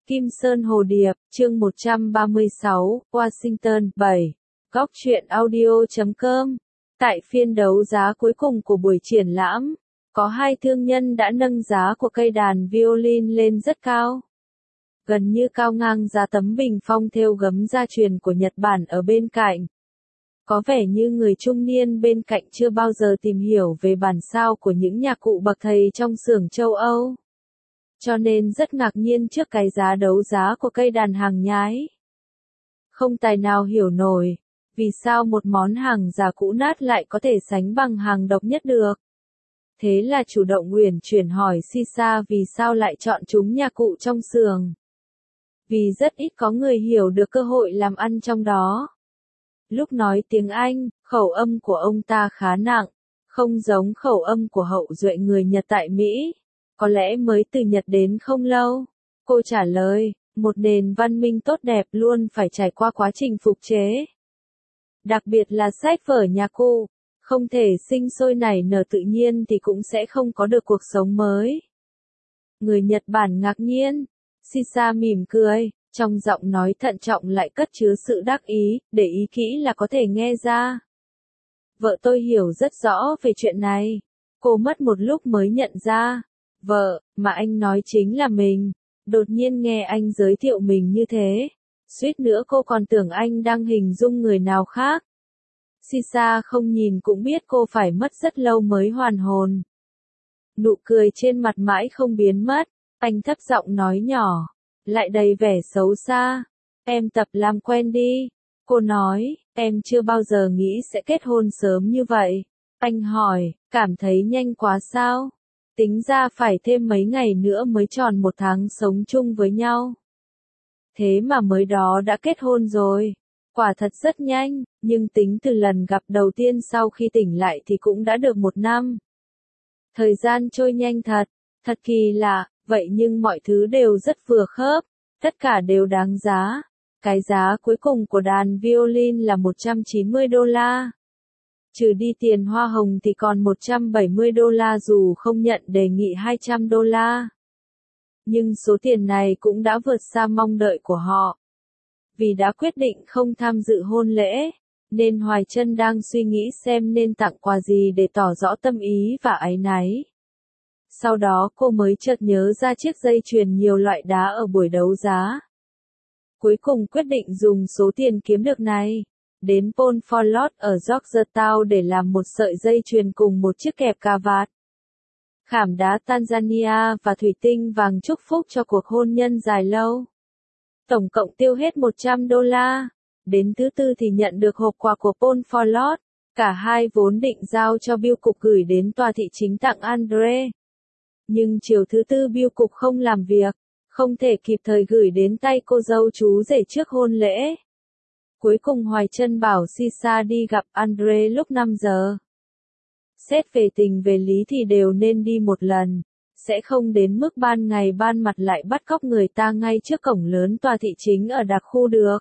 Kim Sơn Hồ Điệp, chương 136, Washington, 7. Góc truyện audio.com. Tại phiên đấu giá cuối cùng của buổi triển lãm, có hai thương nhân đã nâng giá của cây đàn violin lên rất cao. Gần như cao ngang giá tấm bình phong thêu gấm gia truyền của Nhật Bản ở bên cạnh. Có vẻ như người trung niên bên cạnh chưa bao giờ tìm hiểu về bản sao của những nhạc cụ bậc thầy trong xưởng châu Âu. Cho nên rất ngạc nhiên trước cái giá đấu giá của cây đàn hàng nhái. Không tài nào hiểu nổi, vì sao một món hàng giả cũ nát lại có thể sánh bằng hàng độc nhất được. Thế là chủ động uyển chuyển hỏi Sisa vì sao lại chọn chúng nhạc cụ trong xưởng. Vì rất ít có người hiểu được cơ hội làm ăn trong đó. Lúc nói tiếng Anh, khẩu âm của ông ta khá nặng, không giống khẩu âm của hậu duệ người Nhật tại Mỹ. Có lẽ mới từ Nhật đến không lâu. Cô trả lời, một nền văn minh tốt đẹp luôn phải trải qua quá trình phục chế. Đặc biệt là sách vở nhà cụ, không thể sinh sôi nảy nở tự nhiên thì cũng sẽ không có được cuộc sống mới. Người Nhật Bản ngạc nhiên, Sisa mỉm cười, trong giọng nói thận trọng lại cất chứa sự đắc ý, để ý kỹ là có thể nghe ra. Vợ tôi hiểu rất rõ về chuyện này. Cô mất một lúc mới nhận ra. Vợ, mà anh nói chính là mình. Đột nhiên nghe anh giới thiệu mình như thế. Suýt nữa cô còn tưởng anh đang hình dung người nào khác. Sisa không nhìn cũng biết cô phải mất rất lâu mới hoàn hồn. Nụ cười trên mặt mãi không biến mất. Anh thấp giọng nói nhỏ, lại đầy vẻ xấu xa. Em tập làm quen đi. Cô nói, em chưa bao giờ nghĩ sẽ kết hôn sớm như vậy. Anh hỏi, cảm thấy nhanh quá sao? Tính ra phải thêm mấy ngày nữa mới tròn 1 tháng sống chung với nhau. Thế mà mới đó đã kết hôn rồi. Quả thật rất nhanh, nhưng tính từ lần gặp đầu tiên sau khi tỉnh lại thì cũng đã được 1 năm. Thời gian trôi nhanh thật, thật kỳ lạ, vậy nhưng mọi thứ đều rất vừa khớp, tất cả đều đáng giá. Cái giá cuối cùng của đàn violin là $190. Trừ đi tiền hoa hồng thì còn $170 dù không nhận đề nghị $200. Nhưng số tiền này cũng đã vượt xa mong đợi của họ. Vì đã quyết định không tham dự hôn lễ, nên Hoài Trân đang suy nghĩ xem nên tặng quà gì để tỏ rõ tâm ý và áy náy. Sau đó cô mới chợt nhớ ra chiếc dây chuyền nhiều loại đá ở buổi đấu giá. Cuối cùng quyết định dùng số tiền kiếm được này, đến Paul Fort ở Georgetown để làm một sợi dây chuyền cùng một chiếc kẹp cà vạt. Khảm đá Tanzania và thủy tinh vàng chúc phúc cho cuộc hôn nhân dài lâu. Tổng cộng tiêu hết $100. Đến thứ tư thì nhận được hộp quà của Paul Fort. Cả hai vốn định giao cho bưu cục gửi đến tòa thị chính tặng Andre. Nhưng chiều thứ tư bưu cục không làm việc, không thể kịp thời gửi đến tay cô dâu chú rể trước hôn lễ. Cuối cùng Hoài Trân bảo Sisa đi gặp Andre lúc 5 giờ. Xét về tình về lý thì đều nên đi một lần, sẽ không đến mức ban ngày ban mặt lại bắt cóc người ta ngay trước cổng lớn tòa thị chính ở đặc khu được.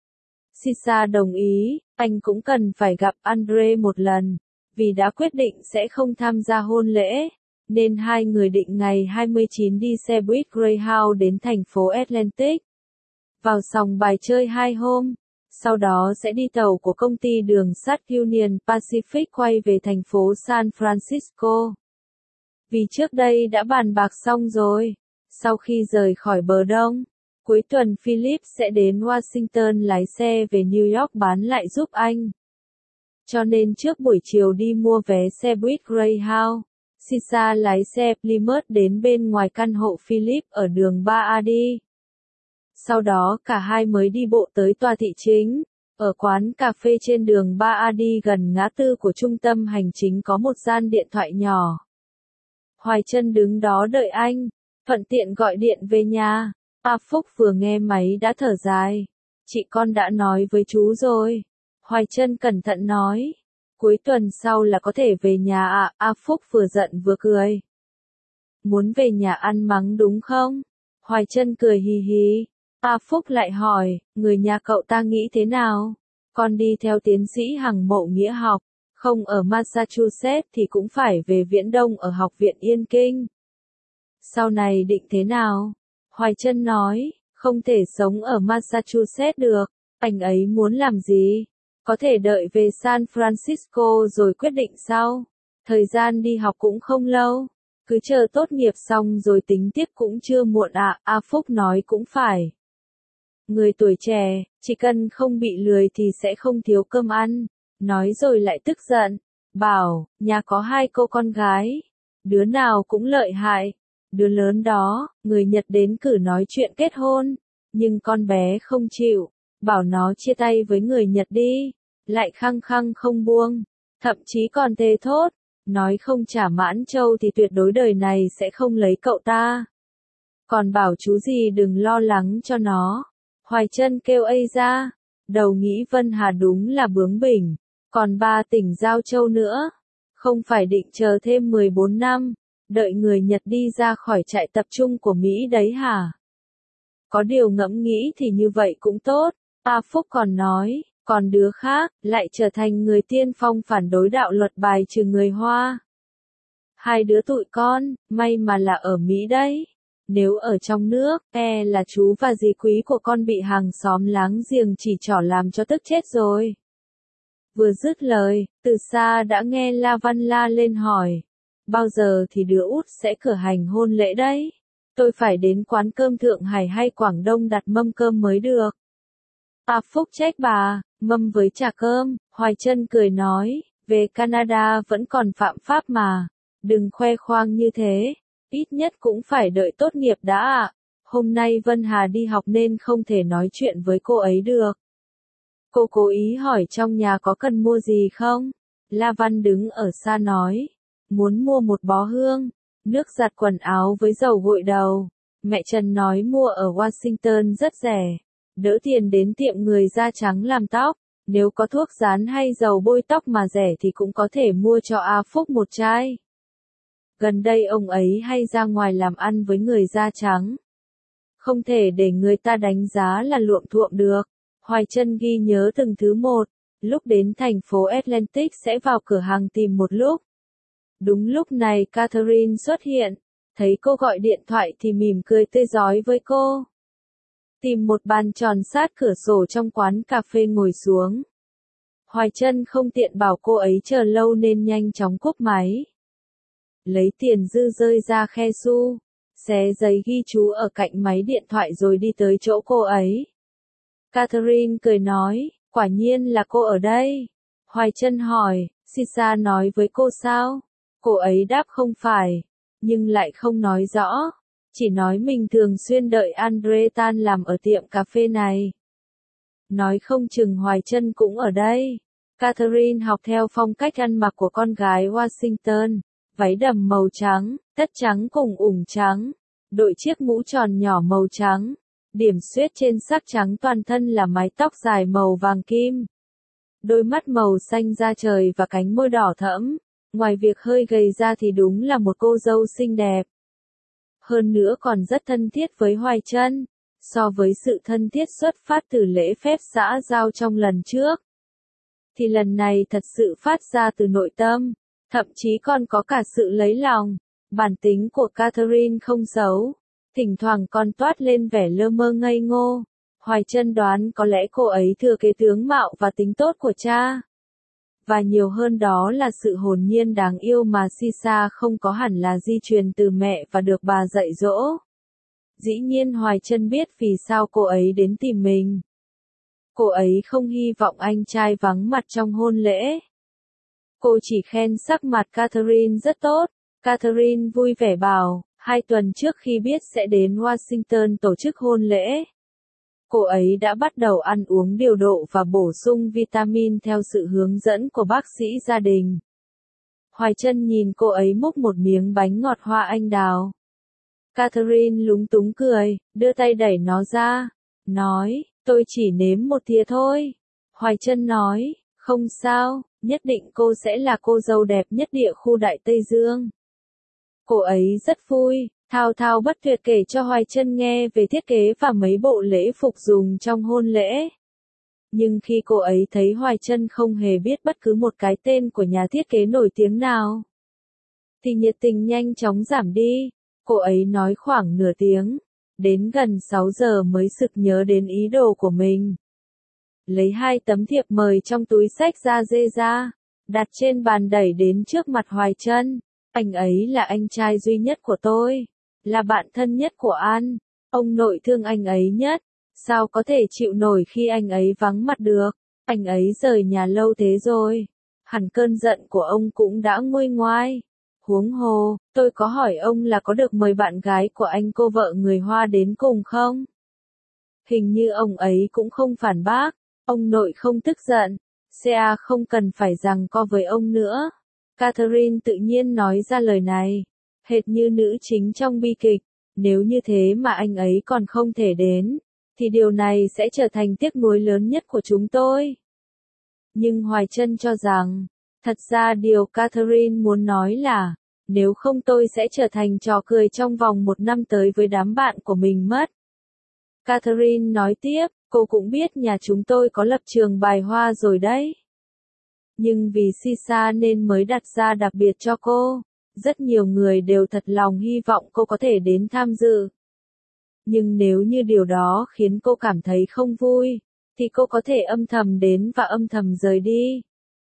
Sisa đồng ý, anh cũng cần phải gặp Andre một lần, vì đã quyết định sẽ không tham gia hôn lễ, nên hai người định ngày 29 đi xe buýt Greyhound đến thành phố Atlantic. Vào sòng bài chơi 2 hôm. Sau đó sẽ đi tàu của công ty đường sắt Union Pacific quay về thành phố San Francisco. Vì trước đây đã bàn bạc xong rồi, sau khi rời khỏi bờ đông, cuối tuần Philip sẽ đến Washington lái xe về New York bán lại giúp anh. Cho nên trước buổi chiều đi mua vé xe buýt Greyhound, Sisa lái xe Plymouth đến bên ngoài căn hộ Philip ở đường Baadi. Sau đó cả hai mới đi bộ tới tòa thị chính. Ở quán cà phê trên đường Baadi gần ngã tư của trung tâm hành chính có một gian điện thoại nhỏ. Hoài Trân đứng đó đợi anh, thuận tiện gọi điện về nhà. A Phúc vừa nghe máy đã thở dài. Chị con đã nói với chú rồi. Hoài Trân cẩn thận nói. Cuối tuần sau là có thể về nhà ạ. A Phúc vừa giận vừa cười. Muốn về nhà ăn mắng đúng không? Hoài Trân cười hì hì. A Phúc lại hỏi, người nhà cậu ta nghĩ thế nào? Con đi theo tiến sĩ Hằng Mậu Nghĩa học, không ở Massachusetts thì cũng phải về Viễn Đông ở Học viện Yên Kinh. Sau này định thế nào? Hoài Trân nói, Không thể sống ở Massachusetts được. Anh ấy muốn làm gì? Có thể đợi về San Francisco rồi quyết định sau. Thời gian đi học cũng không lâu. Cứ chờ tốt nghiệp xong rồi tính tiếp cũng chưa muộn ạ. A Phúc nói cũng phải. Người tuổi trẻ, chỉ cần không bị lười thì sẽ không thiếu cơm ăn. Nói rồi lại tức giận. Bảo, nhà có 2 cô con gái. Đứa nào cũng lợi hại. Đứa lớn đó, người Nhật đến cử nói chuyện kết hôn. Nhưng con bé không chịu. Bảo nó chia tay với người Nhật đi. Lại khăng khăng không buông. Thậm chí còn thề thốt. Nói không trả Mãn Châu thì tuyệt đối đời này sẽ không lấy cậu ta. Còn bảo chú gì đừng lo lắng cho nó. Hoài Trân kêu ây ra. Đầu nghĩ Vân Hà đúng là bướng bỉnh. Còn 3 tỉnh Giao Châu nữa. Không phải định chờ thêm 14 năm. Đợi người Nhật đi ra khỏi trại tập trung của Mỹ đấy hả? Có điều ngẫm nghĩ thì như vậy cũng tốt. A Phúc còn nói, còn đứa khác, lại trở thành người tiên phong phản đối đạo luật bài trừ người Hoa. 2 đứa tụi con, may mà là ở Mỹ đấy. Nếu ở trong nước, là chú và dì quý của con bị hàng xóm láng giềng chỉ trỏ làm cho tức chết rồi. Vừa dứt lời, từ xa đã nghe La Văn la lên hỏi. Bao giờ thì đứa út sẽ cử hành hôn lễ đấy? Tôi phải đến quán cơm Thượng Hải hay Quảng Đông đặt mâm cơm mới được. A Phúc trách bà, mâm với trà cơm. Hoài Trân cười nói, về Canada vẫn còn phạm pháp mà. Đừng khoe khoang như thế. Ít nhất cũng phải đợi tốt nghiệp đã ạ. Hôm nay Vân Hà đi học nên không thể nói chuyện với cô ấy được. Cô cố ý hỏi trong nhà có cần mua gì không? La Văn đứng ở xa nói. Muốn mua một bó hương, nước giặt quần áo với dầu gội đầu. Mẹ Trần nói mua ở Washington rất rẻ. Đỡ tiền đến tiệm người da trắng làm tóc. Nếu có thuốc dán hay dầu bôi tóc mà rẻ thì cũng có thể mua cho A Phúc một chai. Gần đây ông ấy hay ra ngoài làm ăn với người da trắng. Không thể để người ta đánh giá là luộm thuộm được. Hoài Trân ghi nhớ từng thứ một. Lúc đến thành phố Atlantic sẽ vào cửa hàng tìm một lúc. Đúng lúc này Catherine xuất hiện. Thấy cô gọi điện thoại thì mỉm cười tươi rói với cô. Tìm một bàn tròn sát cửa sổ trong quán cà phê ngồi xuống. Hoài Trân không tiện bảo cô ấy chờ lâu nên nhanh chóng cúp máy. Lấy tiền dư rơi ra khe xu. Xé giấy ghi chú ở cạnh máy điện thoại rồi đi tới chỗ cô ấy. Catherine cười nói, quả nhiên là cô ở đây. Hoài Trân hỏi, Sisa nói với cô sao? Cô ấy đáp không phải, nhưng lại không nói rõ. Chỉ nói mình thường xuyên đợi Andre tan làm ở tiệm cà phê này. Nói không chừng Hoài Trân cũng ở đây. Catherine học theo phong cách ăn mặc của con gái Washington. Váy đầm màu trắng, tất trắng cùng ủng trắng. Đội chiếc mũ tròn nhỏ màu trắng. Điểm xuyết trên sắc trắng toàn thân là mái tóc dài màu vàng kim. Đôi mắt màu xanh da trời và cánh môi đỏ thẫm. Ngoài việc hơi gầy ra thì đúng là một cô dâu xinh đẹp. Hơn nữa còn rất thân thiết với Hoài Trân. So với sự thân thiết xuất phát từ lễ phép xã giao trong lần trước, thì lần này thật sự phát ra từ nội tâm. Thậm chí còn có cả sự lấy lòng. Bản tính của Catherine không xấu. Thỉnh thoảng còn toát lên vẻ lơ mơ ngây ngô. Hoài Trân đoán có lẽ cô ấy thừa kế tướng mạo và tính tốt của cha. Và nhiều hơn đó là sự hồn nhiên đáng yêu mà Sisa không có hẳn là di truyền từ mẹ và được bà dạy dỗ. Dĩ nhiên Hoài Trân biết vì sao cô ấy đến tìm mình. Cô ấy không hy vọng anh trai vắng mặt trong hôn lễ. Cô chỉ khen sắc mặt Catherine rất tốt. Catherine vui vẻ bảo, 2 tuần trước khi biết sẽ đến Washington tổ chức hôn lễ, cô ấy đã bắt đầu ăn uống điều độ và bổ sung vitamin theo sự hướng dẫn của bác sĩ gia đình. Hoài Trân nhìn cô ấy múc một miếng bánh ngọt hoa anh đào. Catherine lúng túng cười, đưa tay đẩy nó ra, nói, tôi chỉ nếm một thìa thôi. Hoài Trân nói, không sao, nhất định cô sẽ là cô dâu đẹp nhất địa khu Đại Tây Dương. Cô ấy rất vui, thao thao bất tuyệt kể cho Hoài Trân nghe về thiết kế và mấy bộ lễ phục dùng trong hôn lễ. Nhưng khi cô ấy thấy Hoài Trân không hề biết bất cứ một cái tên của nhà thiết kế nổi tiếng nào, thì nhiệt tình nhanh chóng giảm đi. Cô ấy nói khoảng nửa tiếng, đến gần 6 giờ mới sực nhớ đến ý đồ của mình. Lấy 2 tấm thiệp mời trong túi xách da dê ra, đặt trên bàn đẩy đến trước mặt Hoài Trân. Anh ấy là anh trai duy nhất của tôi, là bạn thân nhất của An, ông nội thương anh ấy nhất, sao có thể chịu nổi khi anh ấy vắng mặt được, anh ấy rời nhà lâu thế rồi, hẳn cơn giận của ông cũng đã nguôi ngoai. Huống hồ, tôi có hỏi ông là có được mời bạn gái của anh cô vợ người Hoa đến cùng không? Hình như ông ấy cũng không phản bác, ông nội không tức giận, Sea không cần phải giằng co với ông nữa. Catherine tự nhiên nói ra lời này, hệt như nữ chính trong bi kịch, nếu như thế mà anh ấy còn không thể đến, thì điều này sẽ trở thành tiếc nuối lớn nhất của chúng tôi. Nhưng Hoài Trân cho rằng, thật ra điều Catherine muốn nói là, nếu không tôi sẽ trở thành trò cười trong vòng 1 năm tới với đám bạn của mình mất. Catherine nói tiếp, cô cũng biết nhà chúng tôi có lập trường bài hoa rồi đấy. Nhưng vì Sisa nên mới đặt ra đặc biệt cho cô. Rất nhiều người đều thật lòng hy vọng cô có thể đến tham dự. Nhưng nếu như điều đó khiến cô cảm thấy không vui, thì cô có thể âm thầm đến và âm thầm rời đi.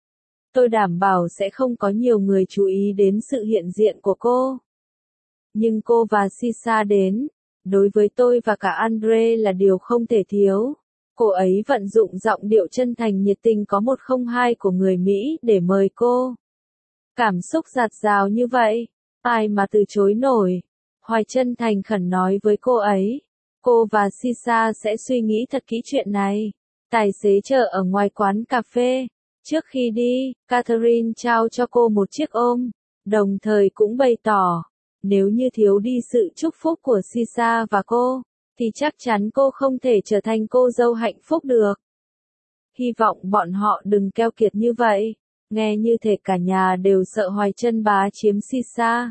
Tôi đảm bảo sẽ không có nhiều người chú ý đến sự hiện diện của cô. Nhưng cô và Sisa đến, đối với tôi và cả Andre là điều không thể thiếu. Cô ấy vận dụng giọng điệu chân thành nhiệt tình có 102 của người Mỹ để mời cô. Cảm xúc dạt dào như vậy, ai mà từ chối nổi. Hoài Trân thành khẩn nói với cô ấy. Cô và Sisa sẽ suy nghĩ thật kỹ chuyện này. Tài xế chờ ở ngoài quán cà phê. Trước khi đi, Catherine trao cho cô một chiếc ôm, đồng thời cũng bày tỏ, nếu như thiếu đi sự chúc phúc của Sisa và cô, thì chắc chắn cô không thể trở thành cô dâu hạnh phúc được. Hy vọng bọn họ đừng keo kiệt như vậy, nghe như thể cả nhà đều sợ Hoài Trân bá chiếm Sisa.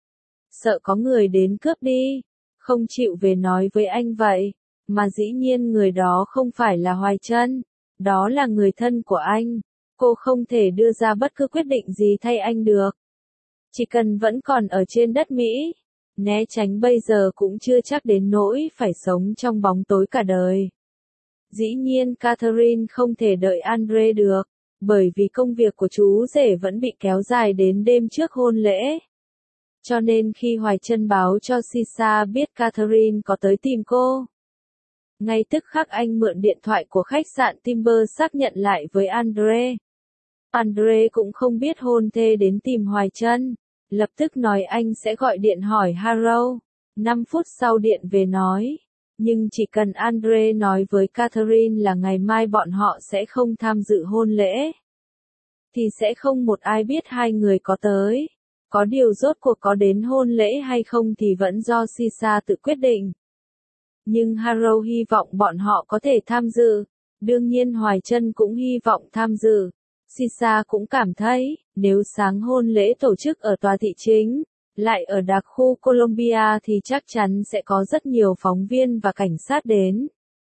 Sợ có người đến cướp đi, không chịu về nói với anh vậy, mà dĩ nhiên người đó không phải là Hoài Trân, đó là người thân của anh. Cô không thể đưa ra bất cứ quyết định gì thay anh được. Chỉ cần vẫn còn ở trên đất Mỹ, né tránh bây giờ cũng chưa chắc đến nỗi phải sống trong bóng tối cả đời. Dĩ nhiên Catherine không thể đợi Andre được, bởi vì công việc của chú rể vẫn bị kéo dài đến đêm trước hôn lễ. Cho nên khi Hoài Trân báo cho Sisa biết Catherine có tới tìm cô, ngay tức khắc anh mượn điện thoại của khách sạn Timber xác nhận lại với Andre. Andre cũng không biết hôn thê đến tìm Hoài Trân, lập tức nói anh sẽ gọi điện hỏi Harrow. 5 phút sau điện về nói, nhưng chỉ cần Andre nói với Catherine là ngày mai bọn họ sẽ không tham dự hôn lễ, thì sẽ không một ai biết hai người có tới. Có điều rốt cuộc có đến hôn lễ hay không thì vẫn do Sisa tự quyết định. Nhưng Harrow hy vọng bọn họ có thể tham dự, đương nhiên Hoài Trân cũng hy vọng tham dự. Sisa cũng cảm thấy, nếu sáng hôn lễ tổ chức ở tòa thị chính, lại ở đặc khu Columbia thì chắc chắn sẽ có rất nhiều phóng viên và cảnh sát đến.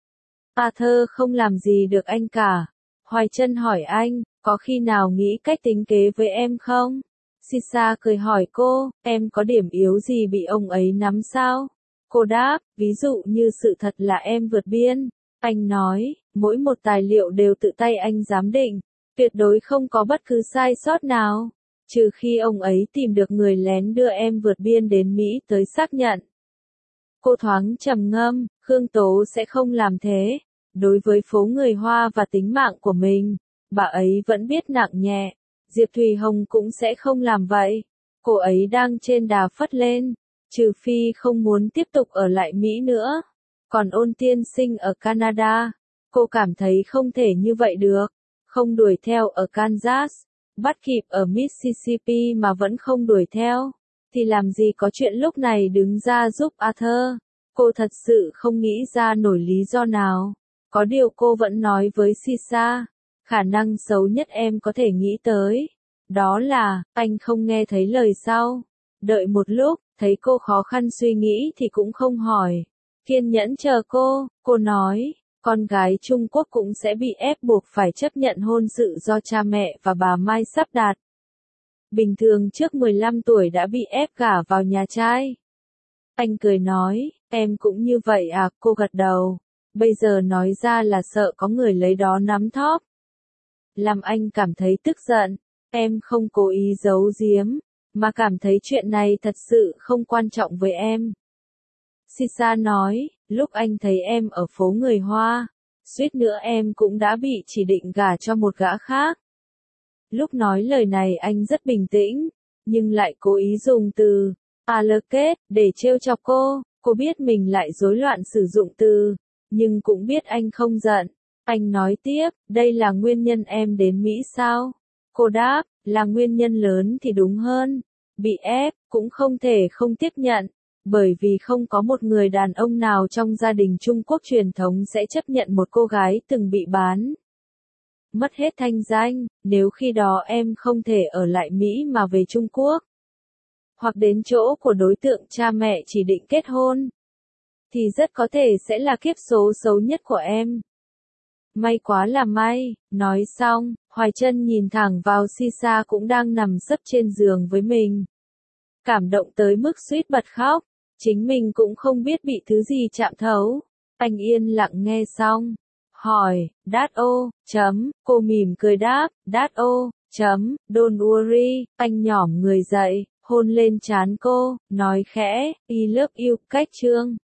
Arthur không làm gì được anh cả. Hoài Trân hỏi anh, có khi nào nghĩ cách tính kế với em không? Sisa cười hỏi cô, em có điểm yếu gì bị ông ấy nắm sao? Cô đáp, ví dụ như sự thật là em vượt biên. Anh nói, mỗi một tài liệu đều tự tay anh giám định. Tuyệt đối không có bất cứ sai sót nào, trừ khi ông ấy tìm được người lén đưa em vượt biên đến Mỹ tới xác nhận. Cô thoáng trầm ngâm, Khương Tố sẽ không làm thế. Đối với phố người Hoa và tính mạng của mình, bà ấy vẫn biết nặng nhẹ. Diệp Thùy Hồng cũng sẽ không làm vậy. Cô ấy đang trên đà phất lên, trừ phi không muốn tiếp tục ở lại Mỹ nữa. Còn Ôn Tiên Sinh ở Canada, cô cảm thấy không thể như vậy được. Không đuổi theo ở Kansas, bắt kịp ở Mississippi mà vẫn không đuổi theo, thì làm gì có chuyện lúc này đứng ra giúp Arthur. Cô thật sự không nghĩ ra nổi lý do nào. Có điều cô vẫn nói với Sisa, khả năng xấu nhất em có thể nghĩ tới, đó là, anh không nghe thấy lời sau. Đợi một lúc, thấy cô khó khăn suy nghĩ thì cũng không hỏi. Kiên nhẫn chờ cô nói. Con gái Trung Quốc cũng sẽ bị ép buộc phải chấp nhận hôn sự do cha mẹ và bà Mai sắp đặt. Bình thường trước 15 tuổi đã bị ép gả vào nhà trai. Anh cười nói, Em cũng như vậy à, cô gật đầu. Bây giờ nói ra là sợ có người lấy đó nắm thóp. Làm anh cảm thấy tức giận. Em không cố ý giấu giếm, mà cảm thấy chuyện này thật sự không quan trọng với em. Sisa nói, lúc anh thấy em ở phố người Hoa, suýt nữa em cũng đã bị chỉ định gả cho một gã khác. Lúc nói lời này anh rất bình tĩnh, nhưng lại cố ý dùng từ alert để trêu chọc cô. Cô biết mình lại rối loạn sử dụng từ, nhưng cũng biết anh không giận. Anh nói tiếp, đây là nguyên nhân em đến Mỹ sao? Cô đáp, là nguyên nhân lớn thì đúng hơn. Bị ép, cũng không thể không tiếp nhận. Bởi vì không có một người đàn ông nào trong gia đình Trung Quốc truyền thống sẽ chấp nhận một cô gái từng bị bán. Mất hết thanh danh, nếu khi đó em không thể ở lại Mỹ mà về Trung Quốc. Hoặc đến chỗ của đối tượng cha mẹ chỉ định kết hôn. Thì rất có thể sẽ là kiếp số xấu nhất của em. May quá là may, nói xong, Hoài Trân nhìn thẳng vào Sisa cũng đang nằm sấp trên giường với mình. Cảm động tới mức suýt bật khóc, chính mình cũng không biết bị thứ gì chạm thấu. Anh yên lặng nghe xong, hỏi, cô mỉm cười đáp, don't worry, anh nhỏm người dậy, hôn lên trán cô, nói khẽ, I love you, cách chương.